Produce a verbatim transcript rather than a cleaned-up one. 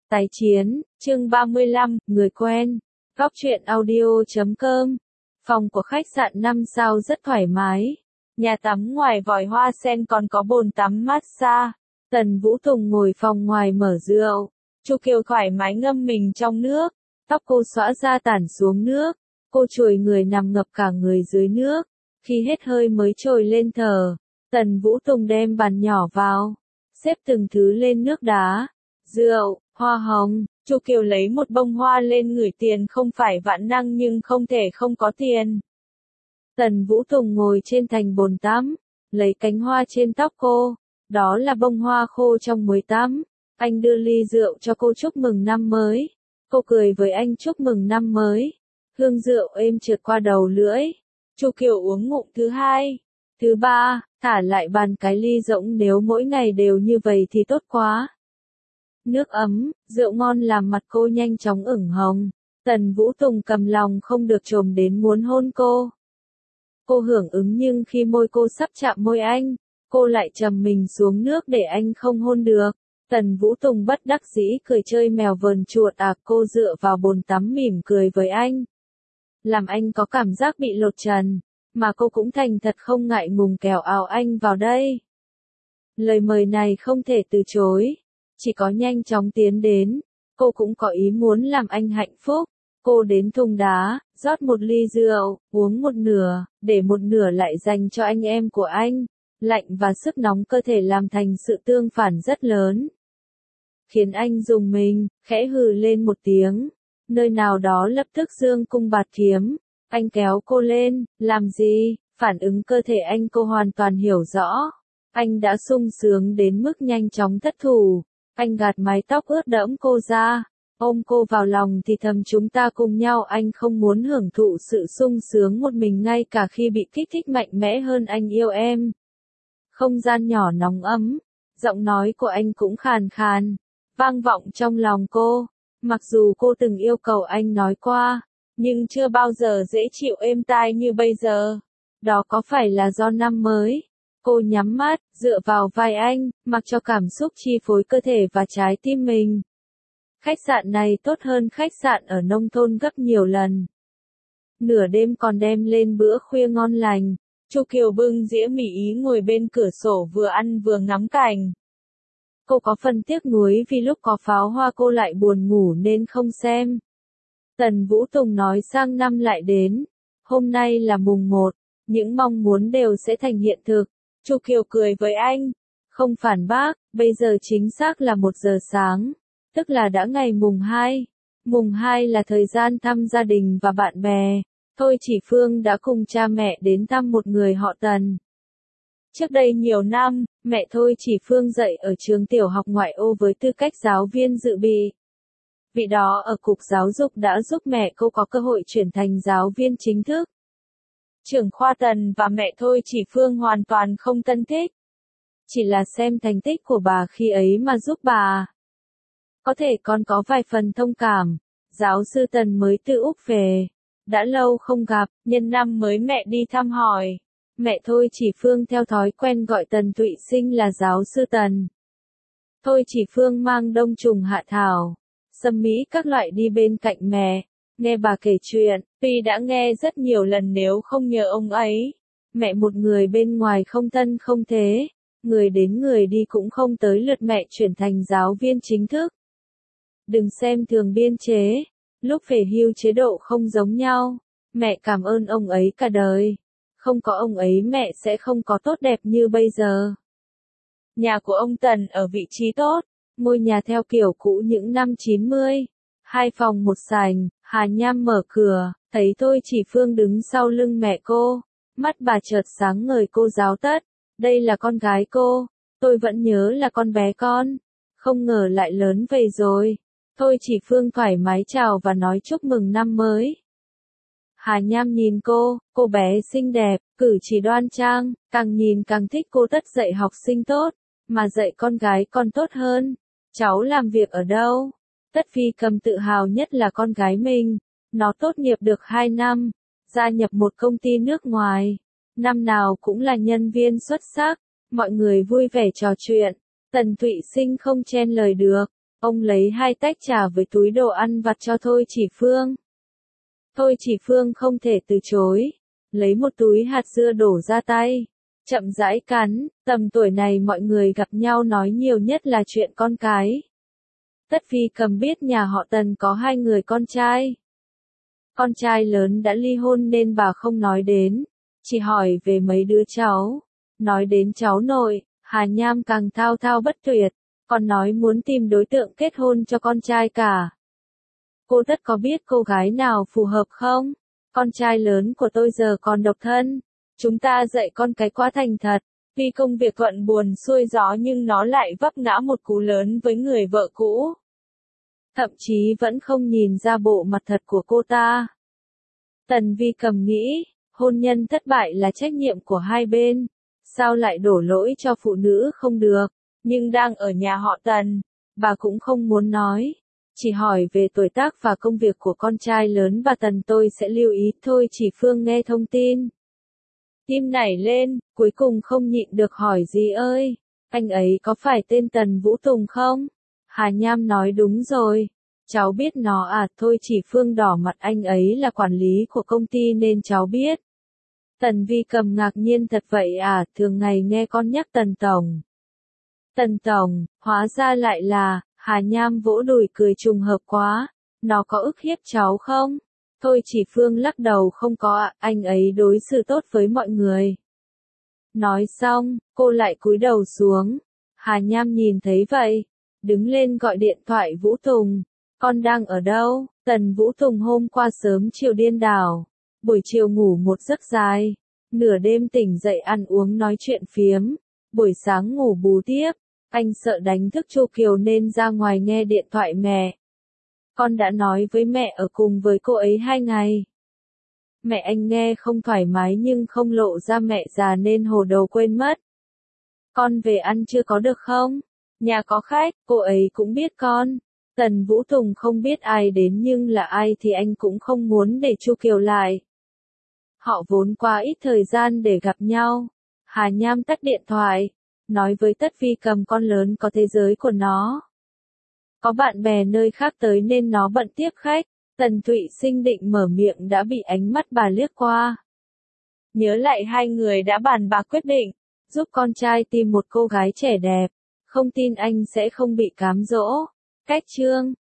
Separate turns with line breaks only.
Tái chiến, chương ba mươi lăm, người quen. Góc truyện audio chấm com. Phòng của khách sạn năm sao rất thoải mái. Nhà tắm ngoài vòi hoa sen còn có bồn tắm massage. Tần Vũ Tùng ngồi phòng ngoài mở rượu. Chu Kiều thoải mái ngâm mình trong nước. Tóc cô xõa ra tản xuống nước. Cô trồi người nằm ngập cả người dưới nước. Khi hết hơi mới trồi lên thở. Tần Vũ Tùng đem bàn nhỏ vào. Xếp từng thứ lên nước đá. Rượu, hoa hồng. Chu Kiều lấy một bông hoa lên ngửi, tiền không phải vạn năng nhưng không thể không có tiền. Tần Vũ Tùng ngồi trên thành bồn tắm, lấy cánh hoa trên tóc cô, đó là bông hoa khô trong muối tắm. Anh đưa ly rượu cho cô chúc mừng năm mới. Cô cười với anh chúc mừng năm mới. Hương rượu êm trượt qua đầu lưỡi. Chu Kiều uống ngụm thứ hai, thứ ba, thả lại bàn cái ly rỗng, nếu mỗi ngày đều như vậy thì tốt quá. Nước ấm, rượu ngon làm mặt cô nhanh chóng ửng hồng. Tần Vũ Tùng cầm lòng không được trồm đến muốn hôn cô. Cô hưởng ứng nhưng khi môi cô sắp chạm môi anh, cô lại trầm mình xuống nước để anh không hôn được. Tần Vũ Tùng bất đắc dĩ cười chơi mèo vờn chuột à, cô dựa vào bồn tắm mỉm cười với anh. Làm anh có cảm giác bị lột trần, mà cô cũng thành thật không ngại ngùng kéo áo anh vào đây. Lời mời này không thể từ chối. Chỉ có nhanh chóng tiến đến, cô cũng có ý muốn làm anh hạnh phúc. Cô đến thùng đá, rót một ly rượu, uống một nửa, để một nửa lại dành cho anh em của anh. Lạnh và sức nóng cơ thể làm thành sự tương phản rất lớn. Khiến anh rùng mình, khẽ hừ lên một tiếng. Nơi nào đó lập tức dương cung bạt kiếm. Anh kéo cô lên, làm gì? Phản ứng cơ thể anh cô hoàn toàn hiểu rõ. Anh đã sung sướng đến mức nhanh chóng thất thủ. Anh gạt mái tóc ướt đẫm cô ra, ôm cô vào lòng thì thầm chúng ta cùng nhau. Anh không muốn hưởng thụ sự sung sướng một mình ngay cả khi bị kích thích mạnh mẽ hơn. Anh yêu em. Không gian nhỏ nóng ấm, giọng nói của anh cũng khàn khàn, vang vọng trong lòng cô. Mặc dù cô từng yêu cầu anh nói qua, nhưng chưa bao giờ dễ chịu êm tai như bây giờ. Đó có phải là do năm mới? Cô nhắm mắt, dựa vào vai anh, mặc cho cảm xúc chi phối cơ thể và trái tim mình. Khách sạn này tốt hơn khách sạn ở nông thôn gấp nhiều lần. Nửa đêm còn đem lên bữa khuya ngon lành. Chu Kiều bưng dĩa mì Ý ngồi bên cửa sổ vừa ăn vừa ngắm cảnh. Cô có phần tiếc nuối vì lúc có pháo hoa cô lại buồn ngủ nên không xem. Tần Vũ Tùng nói sang năm lại đến. Hôm nay là mùng một, những mong muốn đều sẽ thành hiện thực. Chu Kiều cười với anh, không phản bác, bây giờ chính xác là một giờ sáng, tức là đã ngày mùng hai. Mùng hai là thời gian thăm gia đình và bạn bè. Thôi Chỉ Phương đã cùng cha mẹ đến thăm một người họ Tần. Trước đây nhiều năm, mẹ Thôi Chỉ Phương dạy ở trường tiểu học ngoại ô với tư cách giáo viên dự bị. Vị đó ở Cục Giáo dục đã giúp mẹ cô có cơ hội chuyển thành giáo viên chính thức. Trưởng khoa Tần và mẹ Thôi Chỉ Phương hoàn toàn không thân thích. Chỉ là xem thành tích của bà khi ấy mà giúp bà. Có thể còn có vài phần thông cảm. Giáo sư Tần mới từ Úc về. Đã lâu không gặp, nhân năm mới mẹ đi thăm hỏi. Mẹ Thôi Chỉ Phương theo thói quen gọi Tần Thụy Sinh là giáo sư Tần. Thôi Chỉ Phương mang đông trùng hạ thảo, sâm mỹ các loại đi bên cạnh mẹ. Nghe bà kể chuyện, tuy đã nghe rất nhiều lần nếu không nhờ ông ấy. Mẹ một người bên ngoài không thân không thế, người đến người đi cũng không tới lượt mẹ chuyển thành giáo viên chính thức. Đừng xem thường biên chế, lúc về hưu chế độ không giống nhau. Mẹ cảm ơn ông ấy cả đời. Không có ông ấy mẹ sẽ không có tốt đẹp như bây giờ. Nhà của ông Tần ở vị trí tốt, ngôi nhà theo kiểu cũ những năm chín mươi. Hai phòng một sảnh, Hà Nham mở cửa, thấy Thôi Chỉ Phương đứng sau lưng mẹ cô. Mắt bà chợt sáng ngời, cô giáo tất. Đây là con gái cô, tôi vẫn nhớ là con bé con. Không ngờ lại lớn vậy rồi. Thôi Chỉ Phương thoải mái chào và nói chúc mừng năm mới. Hà Nham nhìn cô, cô bé xinh đẹp, cử chỉ đoan trang, càng nhìn càng thích cô. Tất dạy học sinh tốt, mà dạy con gái còn tốt hơn. Cháu làm việc ở đâu? Tất Phi Cầm tự hào nhất là con gái mình. Nó tốt nghiệp được hai năm, gia nhập một công ty nước ngoài. Năm nào cũng là nhân viên xuất sắc, mọi người vui vẻ trò chuyện. Tần Thụy Sinh không chen lời được. Ông lấy hai tách trà với túi đồ ăn vặt cho Thôi Chỉ Phương. Thôi Chỉ Phương không thể từ chối, lấy một túi hạt dưa đổ ra tay, chậm rãi cắn. Tầm tuổi này mọi người gặp nhau nói nhiều nhất là chuyện con cái. Tất Phi Cầm biết nhà họ Tần có hai người con trai. Con trai lớn đã ly hôn nên bà không nói đến, chỉ hỏi về mấy đứa cháu. Nói đến cháu nội, Hà Nham càng thao thao bất tuyệt, còn nói muốn tìm đối tượng kết hôn cho con trai cả. Cô Tất có biết cô gái nào phù hợp không? Con trai lớn của tôi giờ còn độc thân. Chúng ta dạy con cái quá thành thật. Vì công việc thuận buồm xuôi gió nhưng nó lại vấp ngã một cú lớn với người vợ cũ. Thậm chí vẫn không nhìn ra bộ mặt thật của cô ta. Tần Vi Cầm nghĩ, hôn nhân thất bại là trách nhiệm của hai bên. Sao lại đổ lỗi cho phụ nữ không được? Nhưng đang ở nhà họ Tần, bà cũng không muốn nói. Chỉ hỏi về tuổi tác và công việc của con trai lớn và Tần tôi sẽ lưu ý. Thôi Chỉ Phương nghe thông tin. Tim nảy lên, cuối cùng không nhịn được hỏi dì ơi, anh ấy có phải tên Tần Vũ Tùng không? Hà Nham nói đúng rồi. Cháu biết nó à? Thôi Chỉ Phương đỏ mặt, anh ấy là quản lý của công ty nên cháu biết. Tần Vi Cầm ngạc nhiên, thật vậy à? Thường ngày nghe con nhắc Tần Tổng. Tần Tổng, hóa ra lại là. Hà Nham vỗ đùi cười, trùng hợp quá. Nó có ức hiếp cháu không? Thôi Chỉ Phương lắc đầu, không có ạ, anh ấy đối xử tốt với mọi người. Nói xong, cô lại cúi đầu xuống. Hà Nham nhìn thấy vậy, đứng lên gọi điện thoại. Vũ Tùng, con đang ở đâu? Tần Vũ Tùng hôm qua sớm chiều điên đảo, buổi chiều ngủ một giấc dài, nửa đêm tỉnh dậy ăn uống nói chuyện phiếm, buổi sáng ngủ bù tiếp. Anh sợ đánh thức Chu Kiều nên ra ngoài nghe điện thoại mẹ. Con đã nói với mẹ ở cùng với cô ấy hai ngày. Mẹ anh nghe không thoải mái nhưng không lộ ra, mẹ già nên hồ đồ quên mất. Con về ăn trưa có được không? Nhà có khách, cô ấy cũng biết con. Tần Vũ Tùng không biết ai đến nhưng là ai thì anh cũng không muốn để Chu Kiều lại. Họ vốn quá ít thời gian để gặp nhau. Hà Nham tắt điện thoại, nói với Tất Phi Cầm con lớn có thế giới của nó. Có bạn bè nơi khác tới nên nó bận tiếp khách. Tần Thụy Sinh định mở miệng đã bị ánh mắt bà liếc qua. Nhớ lại hai người đã bàn bạc quyết định, giúp con trai tìm một cô gái trẻ đẹp. Không tin anh sẽ không bị cám dỗ. Cách chương